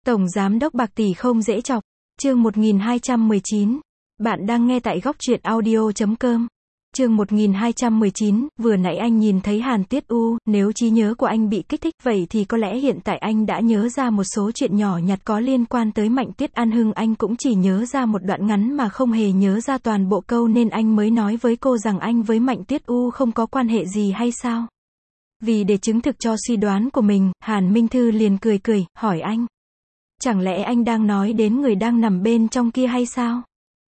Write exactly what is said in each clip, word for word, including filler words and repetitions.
Tổng Giám đốc bạc tỷ không dễ chọc. Chương một nghìn hai trăm mười chín. Bạn đang nghe tại góc truyện audio chấm com. Chương một nghìn hai trăm mười chín, vừa nãy anh nhìn thấy Hàn Tuyết U, nếu trí nhớ của anh bị kích thích, vậy thì có lẽ hiện tại anh đã nhớ ra một số chuyện nhỏ nhặt có liên quan tới Mạnh Tuyết An Hưng, anh cũng chỉ nhớ ra một đoạn ngắn mà không hề nhớ ra toàn bộ câu nên anh mới nói với cô rằng anh với Mạnh Tuyết U không có quan hệ gì hay sao? Vì để chứng thực cho suy đoán của mình, Hàn Minh Thư liền cười cười, hỏi anh. Chẳng lẽ anh đang nói đến người đang nằm bên trong kia hay sao?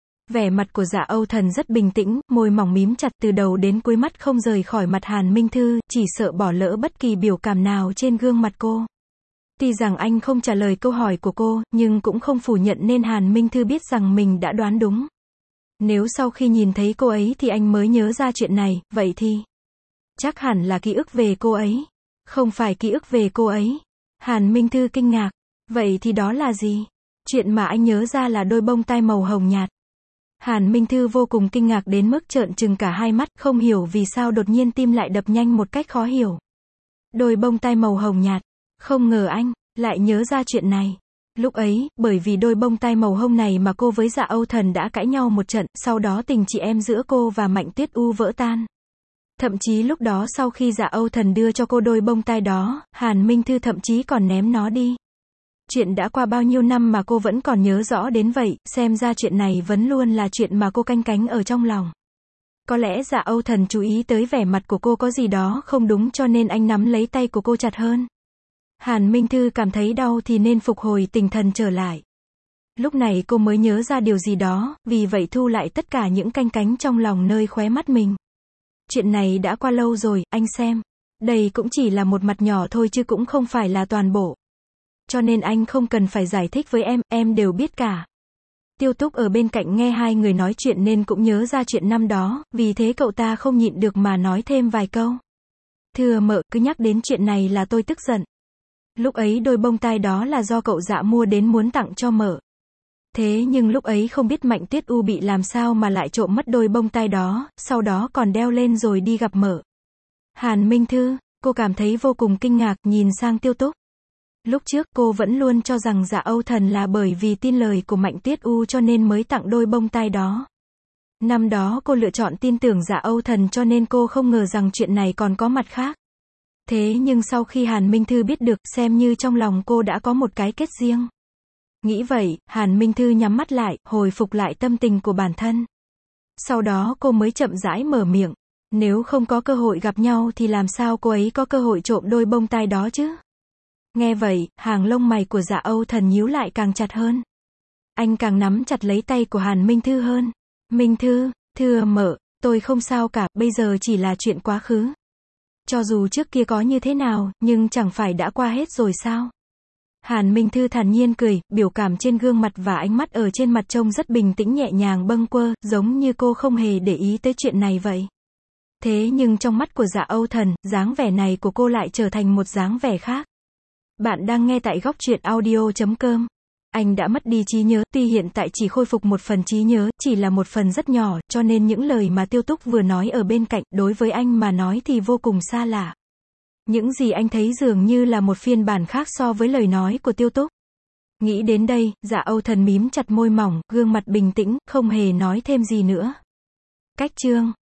Vẻ mặt của Dạ Âu Thần rất bình tĩnh, môi mỏng mím chặt, từ đầu đến cuối mắt không rời khỏi mặt Hàn Minh Thư, chỉ sợ bỏ lỡ bất kỳ biểu cảm nào trên gương mặt cô. Tuy rằng anh không trả lời câu hỏi của cô, nhưng cũng không phủ nhận nên Hàn Minh Thư biết rằng mình đã đoán đúng. Nếu sau khi nhìn thấy cô ấy thì anh mới nhớ ra chuyện này, vậy thì chắc hẳn là ký ức về cô ấy. Không phải ký ức về cô ấy. Hàn Minh Thư kinh ngạc. Vậy thì đó là gì? Chuyện mà anh nhớ ra là đôi bông tai màu hồng nhạt. Hàn Minh Thư vô cùng kinh ngạc đến mức trợn trừng cả hai mắt, không hiểu vì sao đột nhiên tim lại đập nhanh một cách khó hiểu. Đôi bông tai màu hồng nhạt. Không ngờ anh lại nhớ ra chuyện này. Lúc ấy, bởi vì đôi bông tai màu hồng này mà cô với Dạ Âu Thần đã cãi nhau một trận, sau đó tình chị em giữa cô và Mạnh Tuyết U vỡ tan. Thậm chí lúc đó sau khi Dạ Âu Thần đưa cho cô đôi bông tai đó, Hàn Minh Thư thậm chí còn ném nó đi. Chuyện đã qua bao nhiêu năm mà cô vẫn còn nhớ rõ đến vậy, xem ra chuyện này vẫn luôn là chuyện mà cô canh cánh ở trong lòng. Có lẽ Dạ Âu Thần chú ý tới vẻ mặt của cô có gì đó không đúng cho nên anh nắm lấy tay của cô chặt hơn. Hàn Minh Thư cảm thấy đau thì nên phục hồi tinh thần trở lại. Lúc này cô mới nhớ ra điều gì đó, vì vậy thu lại tất cả những canh cánh trong lòng nơi khóe mắt mình. Chuyện này đã qua lâu rồi, anh xem. Đây cũng chỉ là một mặt nhỏ thôi chứ cũng không phải là toàn bộ. Cho nên anh không cần phải giải thích với em, em đều biết cả. Tiêu Túc ở bên cạnh nghe hai người nói chuyện nên cũng nhớ ra chuyện năm đó, vì thế cậu ta không nhịn được mà nói thêm vài câu. Thưa mợ, cứ nhắc đến chuyện này là tôi tức giận. Lúc ấy đôi bông tai đó là do cậu Dạ mua đến muốn tặng cho mợ. Thế nhưng lúc ấy không biết Mạnh Tuyết U bị làm sao mà lại trộm mất đôi bông tai đó, sau đó còn đeo lên rồi đi gặp mợ. Hàn Minh Thư, cô cảm thấy vô cùng kinh ngạc, nhìn sang Tiêu Túc. Lúc trước cô vẫn luôn cho rằng Dạ Âu Thần là bởi vì tin lời của Mạnh Tuyết U cho nên mới tặng đôi bông tai đó. Năm đó cô lựa chọn tin tưởng Dạ Âu Thần cho nên cô không ngờ rằng chuyện này còn có mặt khác. Thế nhưng sau khi Hàn Minh Thư biết được, xem như trong lòng cô đã có một cái kết riêng. Nghĩ vậy, Hàn Minh Thư nhắm mắt lại, hồi phục lại tâm tình của bản thân. Sau đó cô mới chậm rãi mở miệng. Nếu không có cơ hội gặp nhau thì làm sao cô ấy có cơ hội trộm đôi bông tai đó chứ? Nghe vậy, hàng lông mày của Dạ Âu Thần nhíu lại càng chặt hơn. Anh càng nắm chặt lấy tay của Hàn Minh Thư hơn. Minh Thư, thưa mợ, tôi không sao cả, bây giờ chỉ là chuyện quá khứ. Cho dù trước kia có như thế nào, nhưng chẳng phải đã qua hết rồi sao? Hàn Minh Thư thản nhiên cười, biểu cảm trên gương mặt và ánh mắt ở trên mặt trông rất bình tĩnh nhẹ nhàng bâng quơ, giống như cô không hề để ý tới chuyện này vậy. Thế nhưng trong mắt của Dạ Âu Thần, dáng vẻ này của cô lại trở thành một dáng vẻ khác. Bạn đang nghe tại góc truyện audio chấm com. Anh đã mất đi trí nhớ, tuy hiện tại chỉ khôi phục một phần trí nhớ, chỉ là một phần rất nhỏ, cho nên những lời mà Tiêu Túc vừa nói ở bên cạnh, đối với anh mà nói thì vô cùng xa lạ. Những gì anh thấy dường như là một phiên bản khác so với lời nói của Tiêu Túc. Nghĩ đến đây, Dạ Âu Thần mím chặt môi mỏng, gương mặt bình tĩnh, không hề nói thêm gì nữa. Cách chương